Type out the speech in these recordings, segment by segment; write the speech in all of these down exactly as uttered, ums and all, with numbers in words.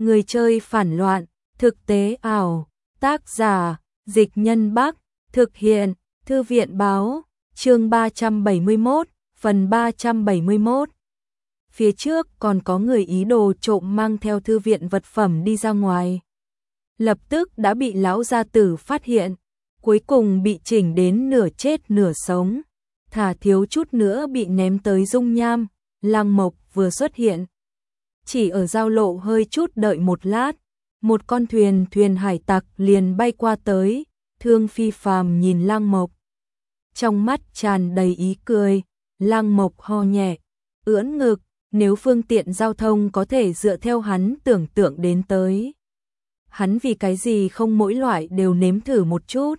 Người chơi phản loạn, thực tế ảo, tác giả, Dịch Nhân Bắc, thực hiện, Thư viện báo, chương ba trăm bảy mươi mốt, phần ba trăm bảy mươi mốt. Phía trước còn có người ý đồ trộm mang theo thư viện vật phẩm đi ra ngoài. Lập tức đã bị lão gia tử phát hiện, cuối cùng bị chỉnh đến nửa chết nửa sống, thả thiếu chút nữa bị ném tới dung nham. Lăng Mộc vừa xuất hiện, chỉ ở giao lộ hơi chút đợi một lát, một con thuyền thuyền hải tặc liền bay qua tới. Thương Phi Phàm nhìn Lăng Mộc, trong mắt tràn đầy ý cười. Lăng Mộc ho nhẹ, ưỡn ngực, nếu phương tiện giao thông có thể dựa theo hắn tưởng tượng đến tới, hắn vì cái gì không mỗi loại đều nếm thử một chút.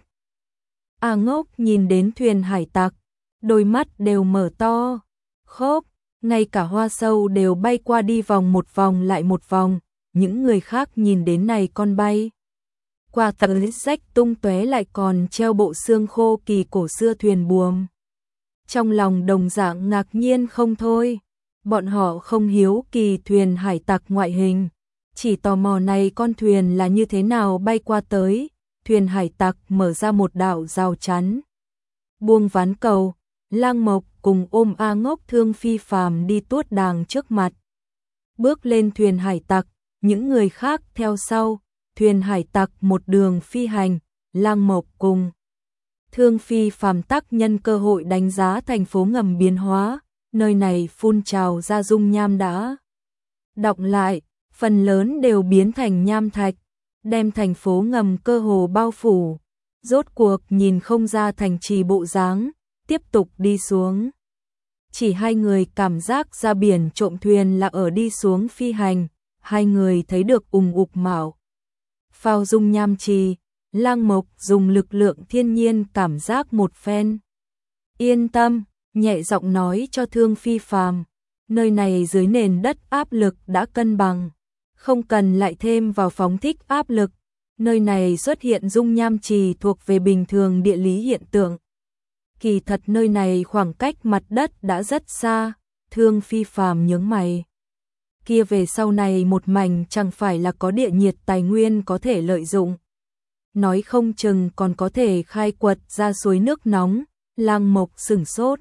A Ngốc nhìn đến thuyền hải tặc, đôi mắt đều mở to, khốp, ngay cả Hoa Sâu đều bay qua đi vòng một vòng lại một vòng. Những người khác nhìn đến này con bay qua tầng rách tung tóe lại còn treo bộ xương khô kỳ cổ xưa thuyền buồm, trong lòng đồng dạng ngạc nhiên không thôi. Bọn họ không hiếu kỳ thuyền hải tặc ngoại hình, chỉ tò mò này con thuyền là như thế nào bay qua tới. Thuyền hải tặc mở ra một đạo rào chắn, buông ván cầu. Lăng Mộc cùng ôm A Ngốc Thương Phi Phàm đi tuốt đàng trước mặt, bước lên thuyền hải tặc, những người khác theo sau. Thuyền hải tặc một đường phi hành, Lăng Mộc cùng Thương Phi Phàm tắc nhân cơ hội đánh giá thành phố ngầm biến hóa. Nơi này phun trào ra dung nham đã đọng lại, phần lớn đều biến thành nham thạch, đem thành phố ngầm cơ hồ bao phủ. Rốt cuộc nhìn không ra thành trì bộ dáng, tiếp tục đi xuống. Chỉ hai người cảm giác ra biển trộm thuyền là ở đi xuống phi hành. Hai người thấy được ùng ục mạo phao dung nham trì. Lăng Mộc dùng lực lượng thiên nhiên cảm giác một phen, yên tâm, nhẹ giọng nói cho Thương Phi Phàm, nơi này dưới nền đất áp lực đã cân bằng, không cần lại thêm vào phóng thích áp lực. Nơi này xuất hiện dung nham trì thuộc về bình thường địa lý hiện tượng. Kỳ thật nơi này khoảng cách mặt đất đã rất xa. Thương Phi Phàm nhướng mày, kia về sau này một mảnh chẳng phải là có địa nhiệt tài nguyên có thể lợi dụng, nói không chừng còn có thể khai quật ra suối nước nóng. Lăng Mộc sửng sốt,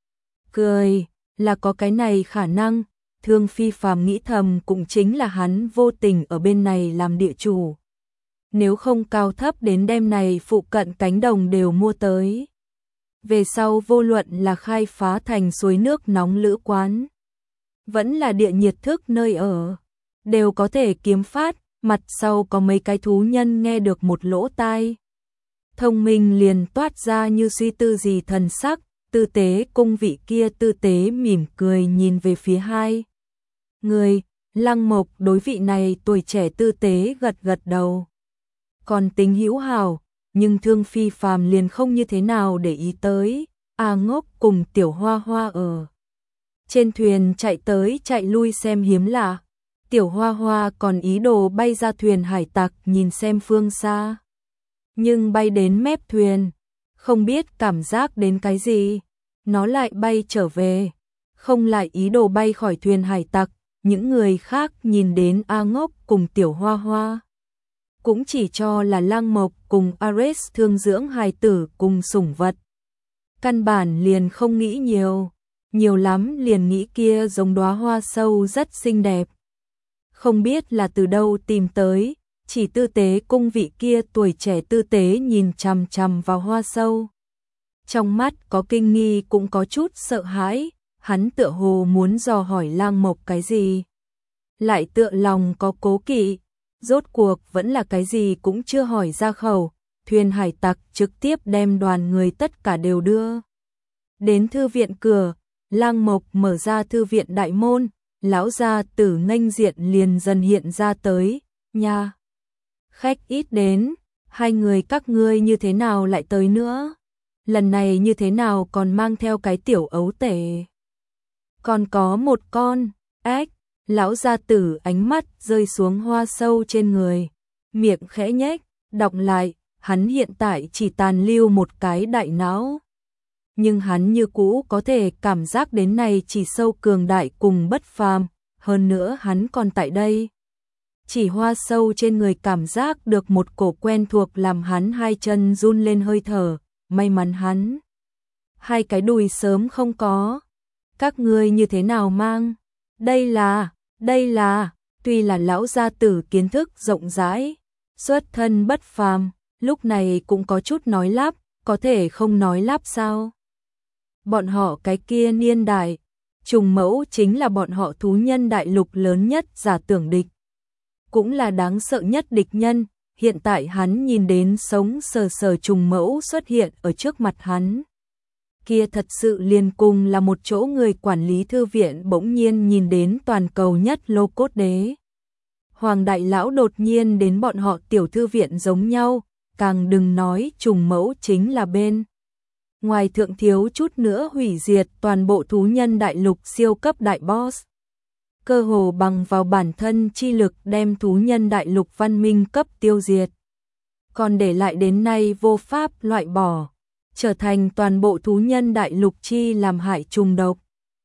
cười, là có cái này khả năng. Thương Phi Phàm nghĩ thầm, cũng chính là hắn vô tình ở bên này làm địa chủ, nếu không cao thấp đến đêm này phụ cận cánh đồng đều mua tới. Về sau vô luận là khai phá thành suối nước nóng lữ quán, vẫn là địa nhiệt thức nơi ở, đều có thể kiếm phát. Mặt sau có mấy cái thú nhân nghe được một lỗ tai, thông minh liền toát ra như suy tư gì thần sắc. Tư tế cung vị kia tư tế mỉm cười nhìn về phía hai người. Lăng Mộc đối vị này tuổi trẻ tư tế gật gật đầu, còn tính hữu hảo, nhưng Thương Phi Phàm liền không như thế nào để ý tới. A Ngốc cùng Tiểu Hoa Hoa ở trên thuyền chạy tới chạy lui xem hiếm lạ. Tiểu Hoa Hoa còn ý đồ bay ra thuyền hải tặc nhìn xem phương xa, nhưng bay đến mép thuyền, không biết cảm giác đến cái gì, nó lại bay trở về, không lại ý đồ bay khỏi thuyền hải tặc. Những người khác nhìn đến A Ngốc cùng Tiểu Hoa Hoa, cũng chỉ cho là Lăng Mộc cùng Ares thương dưỡng hài tử cùng sủng vật, căn bản liền không nghĩ nhiều, nhiều lắm liền nghĩ kia giống đóa hoa sâu rất xinh đẹp, không biết là từ đâu tìm tới. Chỉ tư tế cung vị kia tuổi trẻ tư tế nhìn chằm chằm vào hoa sâu, trong mắt có kinh nghi cũng có chút sợ hãi. Hắn tựa hồ muốn dò hỏi Lăng Mộc cái gì, lại tựa lòng có cố kỵ, rốt cuộc vẫn là cái gì cũng chưa hỏi ra khẩu. Thuyền hải tặc trực tiếp đem đoàn người tất cả đều đưa đến thư viện cửa. Lăng Mộc mở ra thư viện đại môn, lão gia tử nghênh diện liền dần hiện ra tới. Nha, khách ít đến, hai người các ngươi như thế nào lại tới nữa? Lần này như thế nào còn mang theo cái tiểu ấu tể? Còn có một con ếch. Lão gia tử ánh mắt rơi xuống hoa sâu trên người, miệng khẽ nhếch, đọc lại. Hắn hiện tại chỉ tàn lưu một cái đại não, nhưng hắn như cũ có thể cảm giác đến này chỉ sâu cường đại cùng bất phàm, hơn nữa hắn còn tại đây. chỉ hoa sâu trên người cảm giác được một cổ quen thuộc làm hắn hai chân run lên hơi thở, may mắn hắn. Hai cái đùi sớm không có. Các ngươi như thế nào mang? Đây là, đây là, tuy là lão gia tử kiến thức rộng rãi, xuất thân bất phàm, lúc này cũng có chút nói lắp, có thể không nói lắp sao? Bọn họ cái kia niên đại, trùng mẫu chính là bọn họ thú nhân đại lục lớn nhất giả tưởng địch. Cũng là đáng sợ nhất địch nhân, hiện tại hắn nhìn đến sống sờ sờ trùng mẫu xuất hiện ở trước mặt hắn. Kia thật sự liền cùng là một chỗ người quản lý thư viện bỗng nhiên nhìn đến toàn cầu nhất lô cốt đế. Hoàng đại lão đột nhiên đến bọn họ tiểu thư viện giống nhau, càng đừng nói trùng mẫu chính là bên. Ngoài thượng thiếu chút nữa hủy diệt toàn bộ thú nhân đại lục siêu cấp đại boss. Cơ hồ bằng vào bản thân chi lực đem thú nhân đại lục văn minh cấp tiêu diệt. Còn để lại đến nay vô pháp loại bỏ, trở thành toàn bộ thú nhân đại lục chi làm hại trùng độc.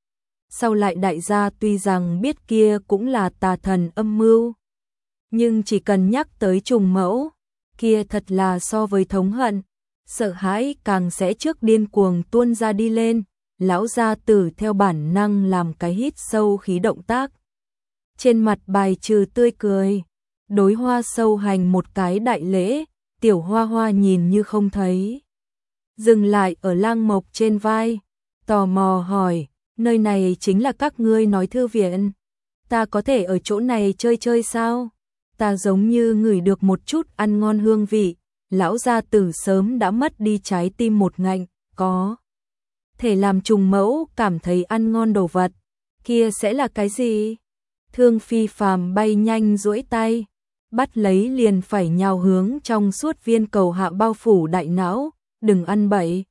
Sau lại đại gia tuy rằng biết kia cũng là tà thần âm mưu, nhưng chỉ cần nhắc tới trùng mẫu, kia thật là so với thống hận, sợ hãi càng sẽ trước điên cuồng tuôn ra đi lên. Lão gia tử theo bản năng làm cái hít sâu khí động tác. Trên mặt bài trừ tươi cười, đối hoa sâu hành một cái đại lễ, tiểu hoa hoa nhìn như không thấy. Dừng lại ở Lang Mộc trên vai, tò mò hỏi, nơi này chính là các ngươi nói thư viện, ta có thể ở chỗ này chơi chơi sao? Ta giống như ngửi được một chút ăn ngon hương vị, lão gia tử sớm đã mất đi trái tim một ngạnh, có thể làm trùng mẫu cảm thấy ăn ngon đồ vật, kia sẽ là cái gì? Thương Phi Phàm bay nhanh duỗi tay, bắt lấy liền phải nhào hướng trong suốt viên cầu hạ bao phủ đại não, đừng ăn bậy.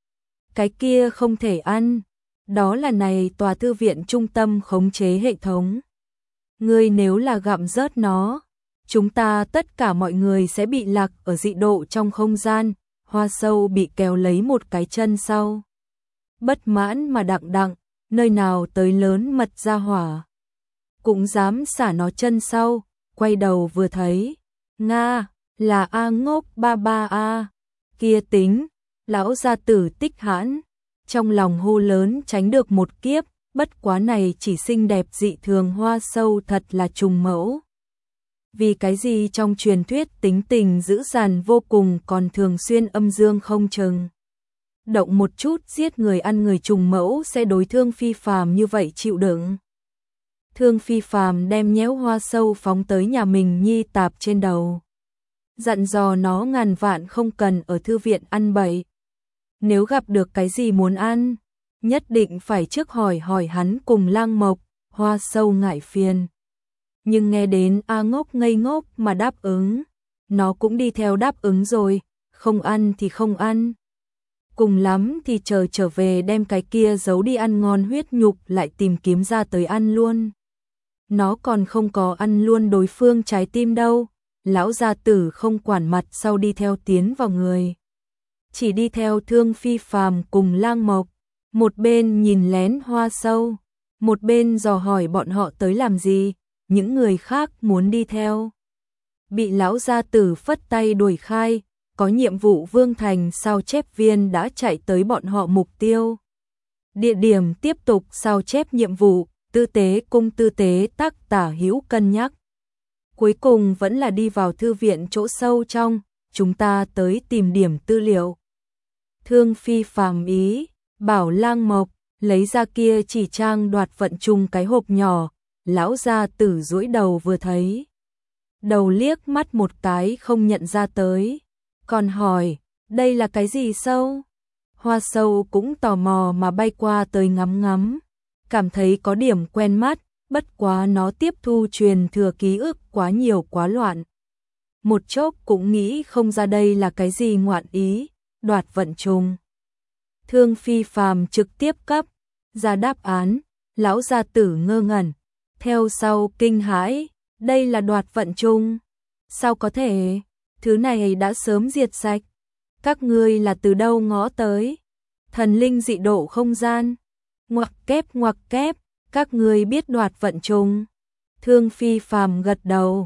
Cái kia không thể ăn, đó là này tòa thư viện trung tâm khống chế hệ thống. Ngươi nếu là gặm rớt nó, chúng ta tất cả mọi người sẽ bị lạc ở dị độ trong không gian. Hoa sâu bị kéo lấy một cái chân sau. Bất mãn mà đặng đặng, nơi nào tới lớn mật ra hỏa. Cũng dám xả nó chân sau, quay đầu vừa thấy. Nga, là A ngốc ba ba A. Kia tính, lão gia tử Tích Hãn. Trong lòng hô lớn tránh được một kiếp, bất quá này chỉ xinh đẹp dị thường hoa sâu thật là trùng mẫu. Vì cái gì trong truyền thuyết tính tình dữ dằn vô cùng còn thường xuyên âm dương không chừng. Động một chút giết người ăn người trùng mẫu sẽ đối Thương Phi Phàm như vậy chịu đựng. Thương Phi Phàm đem nhéo hoa sâu phóng tới nhà mình nhi tạp trên đầu. Dặn dò nó ngàn vạn không cần ở thư viện ăn bậy. Nếu gặp được cái gì muốn ăn, nhất định phải trước hỏi hỏi hắn cùng Lang Mộc. Hoa sâu ngại phiền. Nhưng nghe đến A ngốc ngây ngốc mà đáp ứng, nó cũng đi theo đáp ứng rồi, không ăn thì không ăn. Cùng lắm thì chờ trở về đem cái kia giấu đi ăn ngon huyết nhục lại tìm kiếm ra tới ăn luôn. Nó còn không có ăn luôn đối phương trái tim đâu, lão gia tử không quản mặt sau đi theo tiến vào người. Chỉ đi theo Thương Phi Phàm cùng Lang Mộc, một bên nhìn lén hoa sâu, một bên dò hỏi bọn họ tới làm gì. Những người khác muốn đi theo, bị lão gia tử phất tay đuổi khai, có nhiệm vụ Vương Thành sao chép viên đã chạy tới bọn họ mục tiêu. Địa điểm tiếp tục sao chép nhiệm vụ, tư tế cung tư tế tác tả hữu cân nhắc. Cuối cùng vẫn là đi vào thư viện chỗ sâu trong, chúng ta tới tìm điểm tư liệu. Thương Phi Phàm ý, bảo Lang Mộc, lấy ra kia chỉ trang đoạt vận trùng cái hộp nhỏ. Lão gia tử duỗi đầu vừa thấy, đầu liếc mắt một cái không nhận ra tới, còn hỏi, đây là cái gì sâu? Hoa sâu cũng tò mò mà bay qua tới ngắm ngắm, cảm thấy có điểm quen mắt, bất quá nó tiếp thu truyền thừa ký ức quá nhiều quá loạn. Một chốc cũng nghĩ không ra đây là cái gì ngoạn ý, đoạt vận trùng. Thương Phi Phàm trực tiếp cấp ra đáp án, lão gia tử ngơ ngẩn. Theo sau kinh hãi, đây là đoạt vận trùng. Sao có thể, thứ này đã sớm diệt sạch. Các ngươi là từ đâu ngõ tới? Thần linh dị độ không gian. Ngoặc kép ngoặc kép, các ngươi biết đoạt vận trùng. Thương Phi Phàm gật đầu,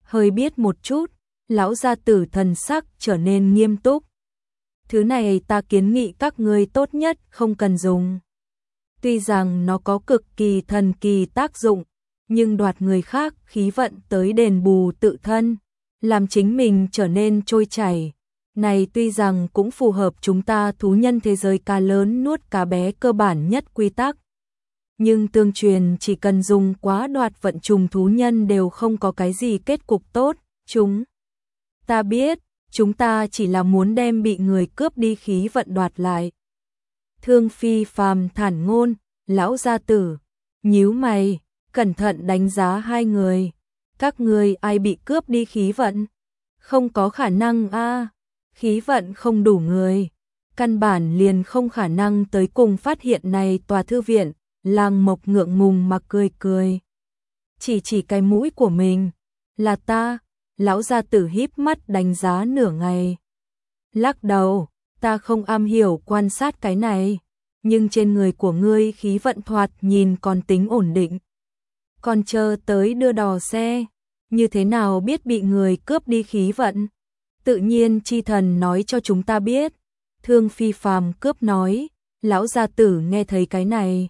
Hơi biết một chút, lão gia tử thần sắc trở nên nghiêm túc. Thứ này ta kiến nghị các ngươi tốt nhất không cần dùng. Tuy rằng nó có cực kỳ thần kỳ tác dụng, nhưng đoạt người khác khí vận tới đền bù tự thân, làm chính mình trở nên trôi chảy. Này tuy rằng cũng phù hợp chúng ta thú nhân thế giới cá lớn nuốt cá bé cơ bản nhất quy tắc. Nhưng tương truyền chỉ cần dùng quá đoạt vận trùng thú nhân đều không có cái gì kết cục tốt. Chúng ta biết, chúng ta chỉ là muốn đem bị người cướp đi khí vận đoạt lại. Thương Phi Phàm thản ngôn, lão gia tử, nhíu mày, cẩn thận đánh giá hai người. Các ngươi ai bị cướp đi khí vận? Không có khả năng a, khí vận không đủ người. Căn bản liền không khả năng tới cùng phát hiện này tòa thư viện. Lang Mộc ngượng ngùng mà cười cười. Chỉ chỉ cái mũi của mình. Là ta. Lão gia tử híp mắt đánh giá nửa ngày. Lắc đầu, ta không am hiểu quan sát cái này. Nhưng trên người của ngươi khí vận thoạt nhìn còn tính ổn định. Còn chờ tới đưa đò xe. Như thế nào biết bị người cướp đi khí vận? Tự nhiên chi thần nói cho chúng ta biết. Thương Phi Phàm cướp nói. Lão gia tử nghe thấy cái này.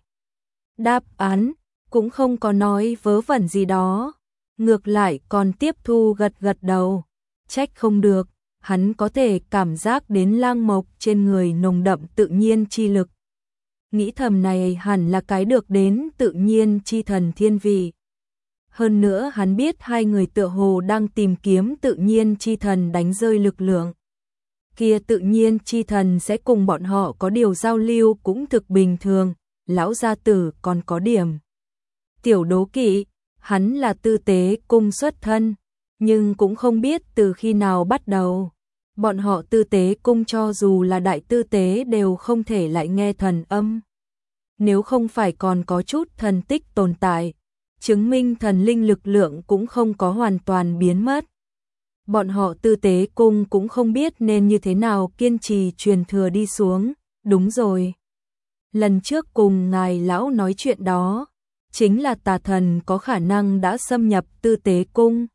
Đáp án, cũng không có nói vớ vẩn gì đó. Ngược lại còn tiếp thu gật gật đầu. Trách không được, hắn có thể cảm giác đến Lang Mộc trên người nồng đậm tự nhiên chi lực. Nghĩ thầm này hẳn là cái được đến tự nhiên chi thần thiên vị. Hơn nữa hắn biết hai người tựa hồ đang tìm kiếm tự nhiên chi thần đánh rơi lực lượng. Kia tự nhiên chi thần sẽ cùng bọn họ có điều giao lưu cũng thực bình thường. Lão gia tử còn có điểm tiểu đố kỵ, hắn là tư tế cung xuất thân, nhưng cũng không biết từ khi nào bắt đầu. Bọn họ tư tế cung cho dù là đại tư tế đều không thể lại nghe thần âm. Nếu không phải còn có chút thần tích tồn tại, chứng minh thần linh lực lượng cũng không có hoàn toàn biến mất. Bọn họ tư tế cung cũng không biết nên như thế nào kiên trì truyền thừa đi xuống. Đúng rồi. Lần trước cùng ngài lão nói chuyện đó, chính là tà thần có khả năng đã xâm nhập tư tế cung.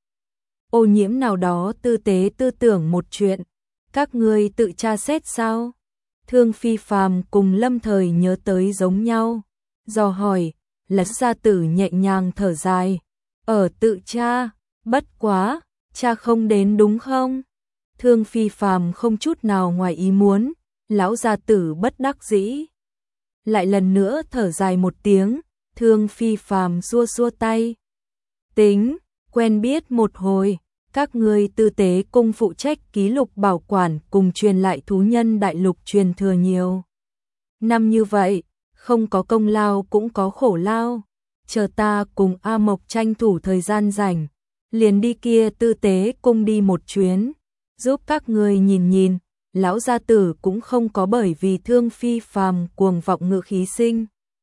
Ô nhiễm nào đó tư tế tư tưởng một chuyện, các ngươi tự tra xét sao? Thương Phi Phàm cùng Lâm Thời nhớ tới giống nhau, dò hỏi, Lật gia tử nhẹ nhàng thở dài, ở tự tra, bất quá, cha không đến đúng không? Thương Phi Phàm không chút nào ngoài ý muốn, lão gia tử bất đắc dĩ. Lại lần nữa thở dài một tiếng, Thương Phi Phàm xua xua tay. Tính, quen biết một hồi, các ngươi tư tế cung phụ trách ký lục bảo quản cùng truyền lại thú nhân đại lục truyền thừa nhiều. Năm như vậy, không có công lao cũng có khổ lao. Chờ ta cùng A Mộc tranh thủ thời gian rảnh, liền đi kia tư tế cung đi một chuyến, giúp các ngươi nhìn nhìn. Lão gia tử cũng không có bởi vì Thương Phi Phàm cuồng vọng ngự khí sinh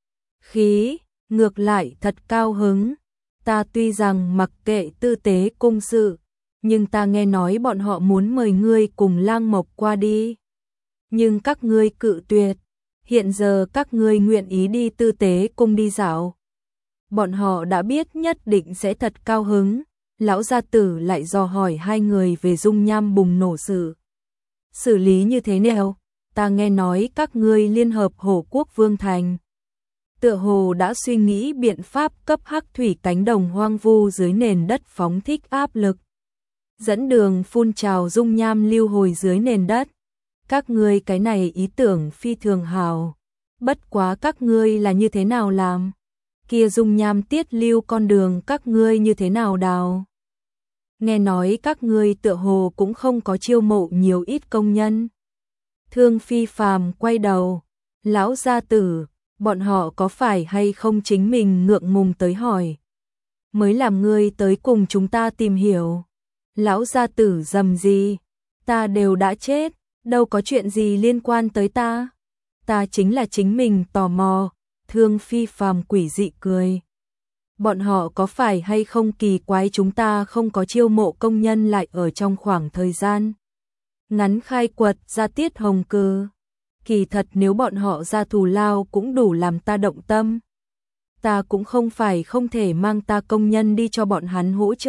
khí, ngược lại thật cao hứng. Ta tuy rằng mặc kệ tư tế cung sự, nhưng ta nghe nói bọn họ muốn mời ngươi cùng Lang Mộc qua đi. Nhưng các ngươi cự tuyệt, hiện giờ các ngươi nguyện ý đi tư tế cung đi dạo. Bọn họ đã biết nhất định sẽ thật cao hứng. Lão gia tử lại dò hỏi hai người về dung nham bùng nổ sự. Xử lý như thế nào? Ta nghe nói các ngươi liên hợp Hổ Quốc Vương Thành. Tựa hồ đã suy nghĩ biện pháp cấp hắc thủy cánh đồng hoang vu dưới nền đất phóng thích áp lực. Dẫn đường phun trào dung nham lưu hồi dưới nền đất. Các ngươi cái này ý tưởng phi thường hào. Bất quá các ngươi là như thế nào làm? Kia dung nham tiết lưu con đường các ngươi như thế nào đào? Nghe nói các ngươi tựa hồ cũng không có chiêu mộ nhiều ít công nhân. Thương Phi Phàm quay đầu, lão gia tử, bọn họ có phải hay không chính mình ngượng ngùng tới hỏi. Mới làm ngươi tới cùng chúng ta tìm hiểu. Lão gia tử rầm gì, ta đều đã chết, đâu có chuyện gì liên quan tới ta. Ta chính là chính mình tò mò. Thương Phi Phàm quỷ dị cười. Bọn họ có phải hay không kỳ quái chúng ta không có chiêu mộ công nhân lại ở trong khoảng thời gian ngắn khai quật ra tiết hồng cư. Kỳ thật nếu bọn họ ra thù lao cũng đủ làm ta động tâm. Ta cũng không phải không thể mang ta công nhân đi cho bọn hắn hỗ trợ,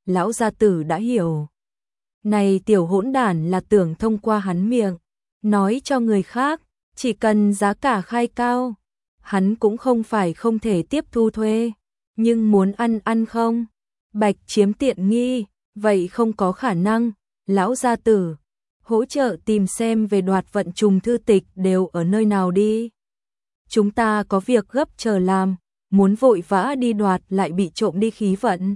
lão gia tử đã hiểu. Này tiểu hỗn đản là tưởng thông qua hắn miệng, nói cho người khác, chỉ cần giá cả khai cao, hắn cũng không phải không thể tiếp thu thuê, nhưng muốn ăn ăn không, bạch chiếm tiện nghi, vậy không có khả năng, lão gia tử, hỗ trợ tìm xem về đoạt vận trùng thư tịch đều ở nơi nào đi. Chúng ta có việc gấp chờ làm, muốn vội vã đi đoạt lại bị trộm đi khí vận.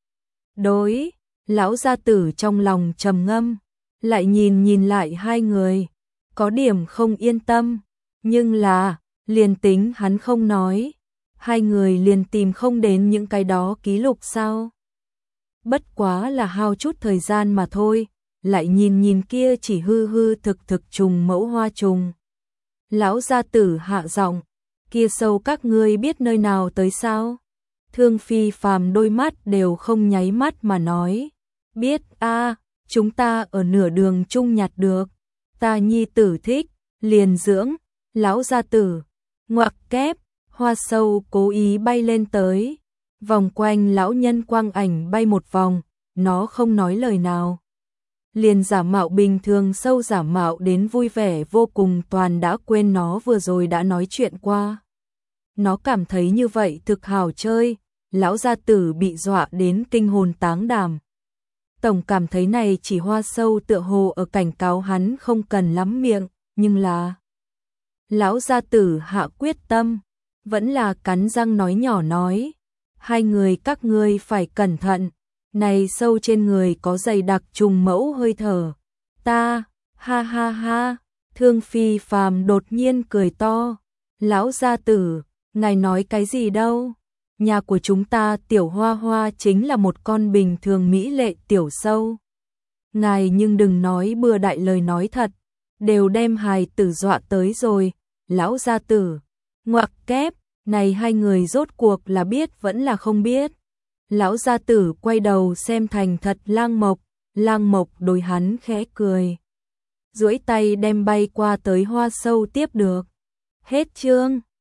Đối, lão gia tử trong lòng trầm ngâm, lại nhìn nhìn lại hai người, có điểm không yên tâm, nhưng là, liền tính hắn không nói, hai người liền tìm không đến những cái đó ký lục sao. Bất quá là hao chút thời gian mà thôi, lại nhìn nhìn kia chỉ hư hư thực thực trùng mẫu hoa trùng. Lão gia tử hạ giọng, kia sâu các ngươi biết nơi nào tới sao? Thương Phi Phàm đôi mắt đều không nháy mắt mà nói, biết a, chúng ta ở nửa đường chung nhặt được, ta nhi tử thích, liền dưỡng, lão gia tử, ngoặc kép, hoa sâu cố ý bay lên tới, vòng quanh lão nhân quang ảnh bay một vòng, nó không nói lời nào. Liền giả mạo bình thường sâu giả mạo đến vui vẻ vô cùng, toàn đã quên nó vừa rồi đã nói chuyện qua. Nó cảm thấy như vậy thực hào chơi, lão gia tử bị dọa đến kinh hồn táng đảm. Tổng cảm thấy này chỉ hoa sâu tựa hồ ở cảnh cáo hắn không cần lắm miệng, nhưng là... Lão gia tử hạ quyết tâm, vẫn là cắn răng nói nhỏ nói, hai người các ngươi phải cẩn thận, này sâu trên người có dày đặc trùng mẫu hơi thở. Ta, ha ha ha, Thương Phi Phàm đột nhiên cười to, lão gia tử, ngài nói cái gì đâu? Nhà của chúng ta tiểu hoa hoa chính là một con bình thường mỹ lệ tiểu sâu. Ngài nhưng đừng nói bừa đại lời nói thật, đều đem hài tử dọa tới rồi, lão gia tử, ngoặc kép, này hai người rốt cuộc là biết vẫn là không biết. Lão gia tử quay đầu xem thành thật Lang Mộc, Lang Mộc đối hắn khẽ cười, duỗi tay đem bay qua tới hoa sâu tiếp được. Hết chương.